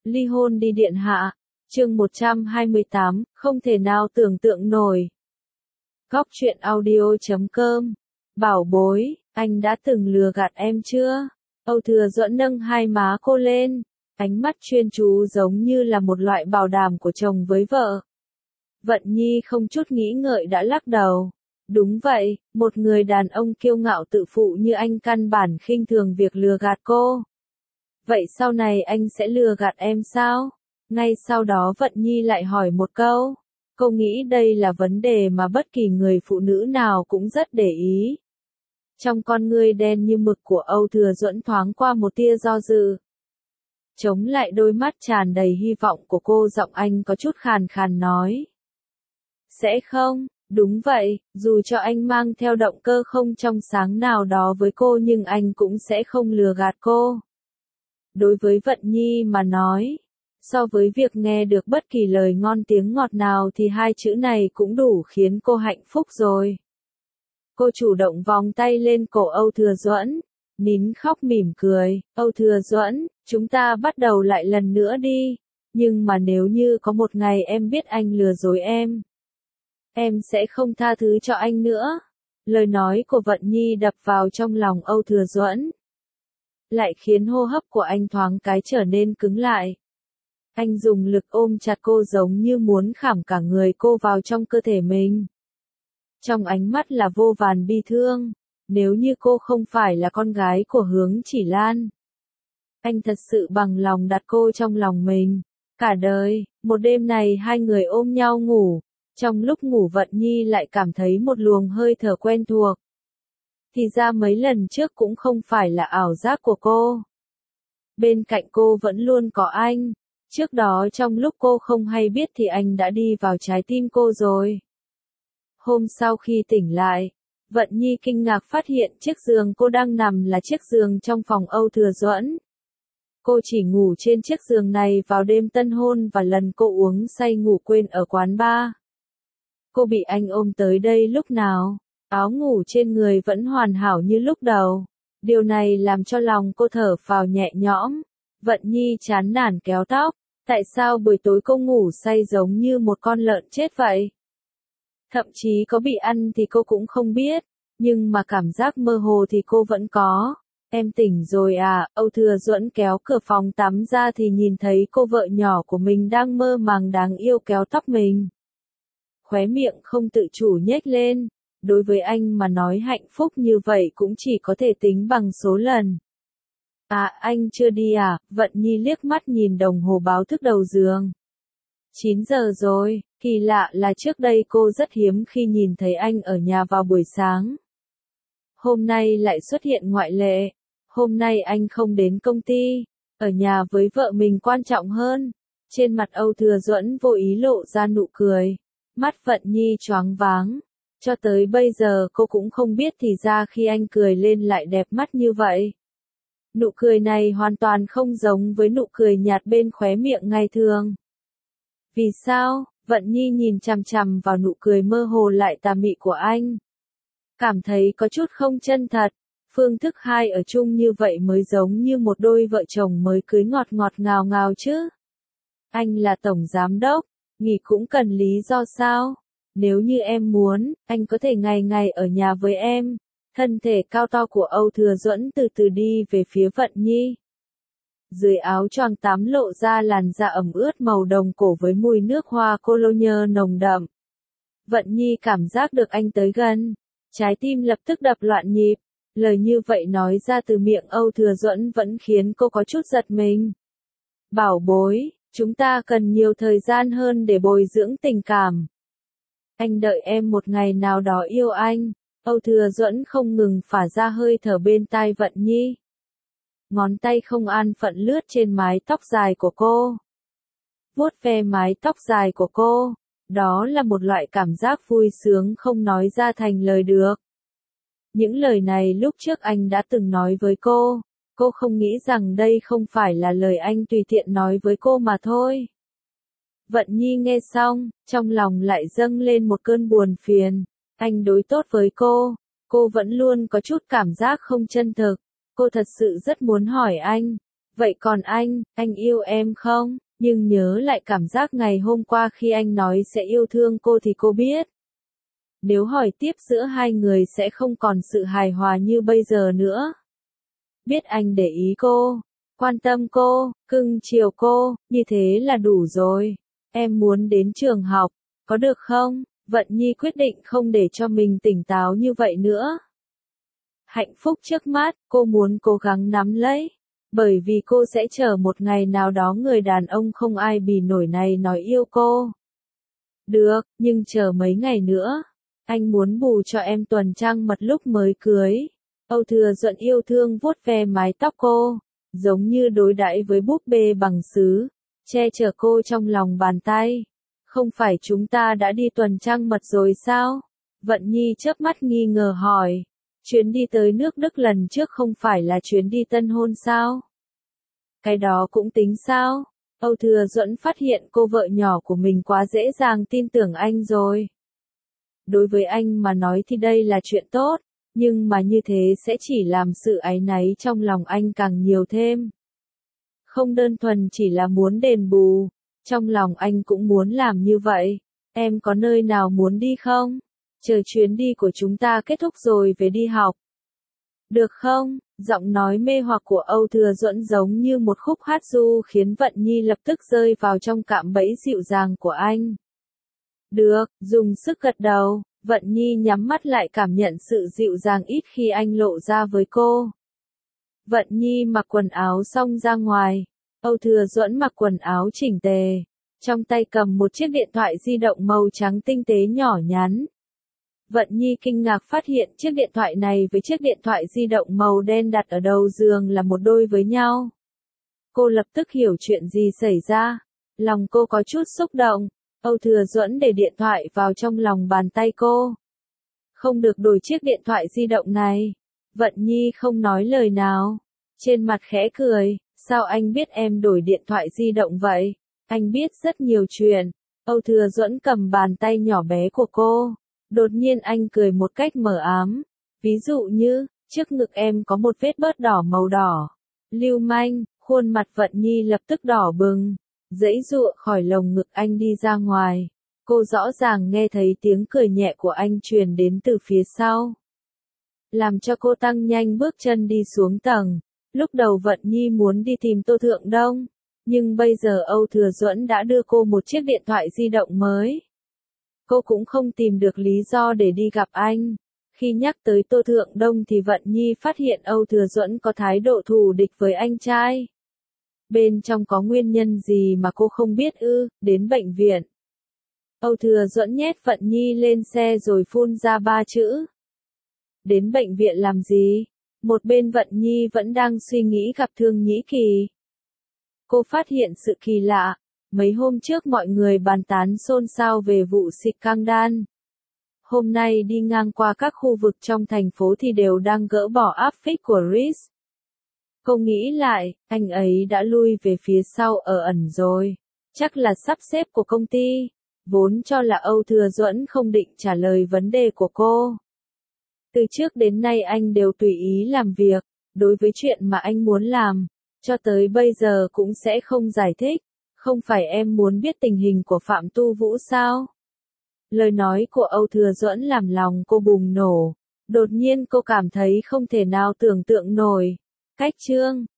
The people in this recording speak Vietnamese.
Ly hôn đi điện hạ. Chương 128, không thể nào tưởng tượng nổi. Góc truyện audio.com. Bảo bối, anh đã từng lừa gạt em chưa? Âu Thừa Duẫn nâng hai má cô lên, ánh mắt chuyên chú giống như là một loại bảo đảm của chồng với vợ. Vận Nhi không chút nghĩ ngợi đã lắc đầu. Đúng vậy, một người đàn ông kiêu ngạo tự phụ như anh căn bản khinh thường việc lừa gạt cô. Vậy sau này anh sẽ lừa gạt em sao? Ngay sau đó Vận Nhi lại hỏi một câu. Cô nghĩ đây là vấn đề mà bất kỳ người phụ nữ nào cũng rất để ý. Trong con ngươi đen như mực của Âu Thừa Duẫn thoáng qua một tia do dự. Chống lại đôi mắt tràn đầy hy vọng của cô, giọng anh có chút khàn khàn nói. Sẽ không, đúng vậy, dù cho anh mang theo động cơ không trong sáng nào đó với cô nhưng anh cũng sẽ không lừa gạt cô. Đối với Vận Nhi mà nói, so với việc nghe được bất kỳ lời ngon tiếng ngọt nào thì hai chữ này cũng đủ khiến cô hạnh phúc rồi. Cô chủ động vòng tay lên cổ Âu Thừa Duẫn, nín khóc mỉm cười. Âu Thừa Duẫn, chúng ta bắt đầu lại lần nữa đi. Nhưng mà nếu như có một ngày em biết anh lừa dối em sẽ không tha thứ cho anh nữa. Lời nói của Vận Nhi đập vào trong lòng Âu Thừa Duẫn, lại khiến hô hấp của anh thoáng cái trở nên cứng lại. Anh dùng lực ôm chặt cô giống như muốn khảm cả người cô vào trong cơ thể mình. Trong ánh mắt là vô vàn bi thương, nếu như cô không phải là con gái của Hướng Chỉ Lan. Anh thật sự bằng lòng đặt cô trong lòng mình, cả đời. Một đêm này hai người ôm nhau ngủ, trong lúc ngủ Vận Nhi lại cảm thấy một luồng hơi thở quen thuộc. Thì ra mấy lần trước cũng không phải là ảo giác của cô. Bên cạnh cô vẫn luôn có anh. Trước đó trong lúc cô không hay biết thì anh đã đi vào trái tim cô rồi. Hôm sau khi tỉnh lại, Vận Nhi kinh ngạc phát hiện chiếc giường cô đang nằm là chiếc giường trong phòng Âu Thừa Duẫn. Cô chỉ ngủ trên chiếc giường này vào đêm tân hôn và lần cô uống say ngủ quên ở quán bar. Cô bị anh ôm tới đây lúc nào? Áo ngủ trên người vẫn hoàn hảo như lúc đầu. Điều này làm cho lòng cô thở phào nhẹ nhõm. Vận Nhi chán nản kéo tóc. Tại sao buổi tối cô ngủ say giống như một con lợn chết vậy? Thậm chí có bị ăn thì cô cũng không biết. Nhưng mà cảm giác mơ hồ thì cô vẫn có. Em tỉnh rồi à? Âu Thừa Duẫn kéo cửa phòng tắm ra thì nhìn thấy cô vợ nhỏ của mình đang mơ màng đáng yêu kéo tóc mình. Khóe miệng không tự chủ nhếch lên. Đối với anh mà nói hạnh phúc như vậy cũng chỉ có thể tính bằng số lần. À, anh chưa đi à? Vận Nhi liếc mắt nhìn đồng hồ báo thức đầu giường. 9 giờ rồi, kỳ lạ là trước đây cô rất hiếm khi nhìn thấy anh ở nhà vào buổi sáng. Hôm nay lại xuất hiện ngoại lệ. Hôm nay anh không đến công ty, ở nhà với vợ mình quan trọng hơn. Trên mặt Âu Thừa Duẫn vô ý lộ ra nụ cười. Mắt Vận Nhi choáng váng. Cho tới bây giờ cô cũng không biết thì ra khi anh cười lên lại đẹp mắt như vậy. Nụ cười này hoàn toàn không giống với nụ cười nhạt bên khóe miệng ngày thường. Vì sao? Vận Nhi nhìn chằm chằm vào nụ cười mơ hồ lại tà mị của anh. Cảm thấy có chút không chân thật. Phương thức hai ở chung như vậy mới giống như một đôi vợ chồng mới cưới ngọt ngọt ngào ngào chứ. Anh là tổng giám đốc, nghỉ cũng cần lý do sao? Nếu như em muốn, anh có thể ngày ngày ở nhà với em. Thân thể cao to của Âu Thừa Duẫn từ từ đi về phía Vận Nhi. Dưới áo choàng tắm lộ ra làn da ẩm ướt màu đồng cổ với mùi nước hoa cologne nồng đậm. Vận Nhi cảm giác được anh tới gần. Trái tim lập tức đập loạn nhịp. Lời như vậy nói ra từ miệng Âu Thừa Duẫn vẫn khiến cô có chút giật mình. Bảo bối, chúng ta cần nhiều thời gian hơn để bồi dưỡng tình cảm. Anh đợi em một ngày nào đó yêu anh. Âu Thừa Duẫn không ngừng phả ra hơi thở bên tai Vận Nhi. Ngón tay không an phận lướt trên mái tóc dài của cô. Vuốt ve mái tóc dài của cô. Đó là một loại cảm giác vui sướng không nói ra thành lời được. Những lời này lúc trước anh đã từng nói với cô. Cô không nghĩ rằng đây không phải là lời anh tùy tiện nói với cô mà thôi. Vận Nhi nghe xong, trong lòng lại dâng lên một cơn buồn phiền. Anh đối tốt với cô vẫn luôn có chút cảm giác không chân thực. Cô thật sự rất muốn hỏi anh, Vậy còn anh yêu em không? Nhưng nhớ lại cảm giác ngày hôm qua khi anh nói sẽ yêu thương cô thì cô biết. Nếu hỏi tiếp giữa hai người sẽ không còn sự hài hòa như bây giờ nữa. Biết anh để ý cô, quan tâm cô, cưng chiều cô, như thế là đủ rồi. Em muốn đến trường học, có được không? Vận Nhi quyết định không để cho mình tỉnh táo như vậy nữa. Hạnh phúc trước mắt, cô muốn cố gắng nắm lấy. Bởi vì cô sẽ chờ một ngày nào đó người đàn ông không ai bì nổi này nói yêu cô. Được, nhưng chờ mấy ngày nữa. Anh muốn bù cho em tuần trăng mật lúc mới cưới. Âu Thừa Duẫn yêu thương vuốt ve mái tóc cô, giống như đối đãi với búp bê bằng sứ, che chở cô trong lòng bàn tay. Không phải chúng ta đã đi tuần trăng mật rồi sao? Vận Nhi chớp mắt nghi ngờ hỏi. Chuyến đi tới nước Đức lần trước không phải là chuyến đi tân hôn sao? Cái đó cũng tính sao? Âu Thừa Duẫn phát hiện cô vợ nhỏ của mình quá dễ dàng tin tưởng anh rồi. Đối với anh mà nói thì đây là chuyện tốt, nhưng mà như thế sẽ chỉ làm sự áy náy trong lòng anh càng nhiều thêm. Không đơn thuần chỉ là muốn đền bù, trong lòng anh cũng muốn làm như vậy. Em có nơi nào muốn đi không? Chờ chuyến đi của chúng ta kết thúc rồi về đi học. Được không? Giọng nói mê hoặc của Âu Thừa Duẫn giống như một khúc hát ru khiến Vận Nhi lập tức rơi vào trong cạm bẫy dịu dàng của anh. Được, dùng sức gật đầu, Vận Nhi nhắm mắt lại cảm nhận sự dịu dàng ít khi anh lộ ra với cô. Vận Nhi mặc quần áo xong ra ngoài, Âu Thừa Duẫn mặc quần áo chỉnh tề, trong tay cầm một chiếc điện thoại di động màu trắng tinh tế nhỏ nhắn. Vận Nhi kinh ngạc phát hiện chiếc điện thoại này với chiếc điện thoại di động màu đen đặt ở đầu giường là một đôi với nhau. Cô lập tức hiểu chuyện gì xảy ra, lòng cô có chút xúc động. Âu Thừa Duẫn để điện thoại vào trong lòng bàn tay cô. Không được đổi chiếc điện thoại di động này. Vận Nhi không nói lời nào. Trên mặt khẽ cười, sao anh biết em đổi điện thoại di động vậy? Anh biết rất nhiều chuyện. Âu Thừa Duẫn cầm bàn tay nhỏ bé của cô. Đột nhiên anh cười một cách mờ ám. Ví dụ như, trước ngực em có một vết bớt đỏ màu đỏ. Lưu manh, khuôn mặt Vận Nhi lập tức đỏ bừng. Giãy giụa khỏi lồng ngực anh đi ra ngoài. Cô rõ ràng nghe thấy tiếng cười nhẹ của anh truyền đến từ phía sau. Làm cho cô tăng nhanh bước chân đi xuống tầng. Lúc đầu Vận Nhi muốn đi tìm Tô Thượng Đông. Nhưng bây giờ Âu Thừa Duẫn đã đưa cô một chiếc điện thoại di động mới. Cô cũng không tìm được lý do để đi gặp anh. Khi nhắc tới Tô Thượng Đông thì Vận Nhi phát hiện Âu Thừa Duẫn có thái độ thù địch với anh trai. Bên trong có nguyên nhân gì mà cô không biết ư? Đến bệnh viện. Âu Thừa Duẫn nhét Vận Nhi lên xe rồi phun ra 3 chữ. Đến bệnh viện làm gì? Một bên Vận Nhi vẫn đang suy nghĩ gặp Thương Nhĩ Kỳ. Cô phát hiện sự kỳ lạ. Mấy hôm trước mọi người bàn tán xôn xao về vụ xịt căng đan. Hôm nay đi ngang qua các khu vực trong thành phố thì đều đang gỡ bỏ áp phích của Reese. Cô nghĩ lại, anh ấy đã lui về phía sau ở ẩn rồi. Chắc là sắp xếp của công ty. Vốn cho là Âu Thừa Duẫn không định trả lời vấn đề của cô. Từ trước đến nay anh đều tùy ý làm việc, đối với chuyện mà anh muốn làm, cho tới bây giờ cũng sẽ không giải thích. Không phải em muốn biết tình hình của Phạm Tu Vũ sao? Lời nói của Âu Thừa Duẫn làm lòng cô bùng nổ. Đột nhiên cô cảm thấy không thể nào tưởng tượng nổi. Cách chương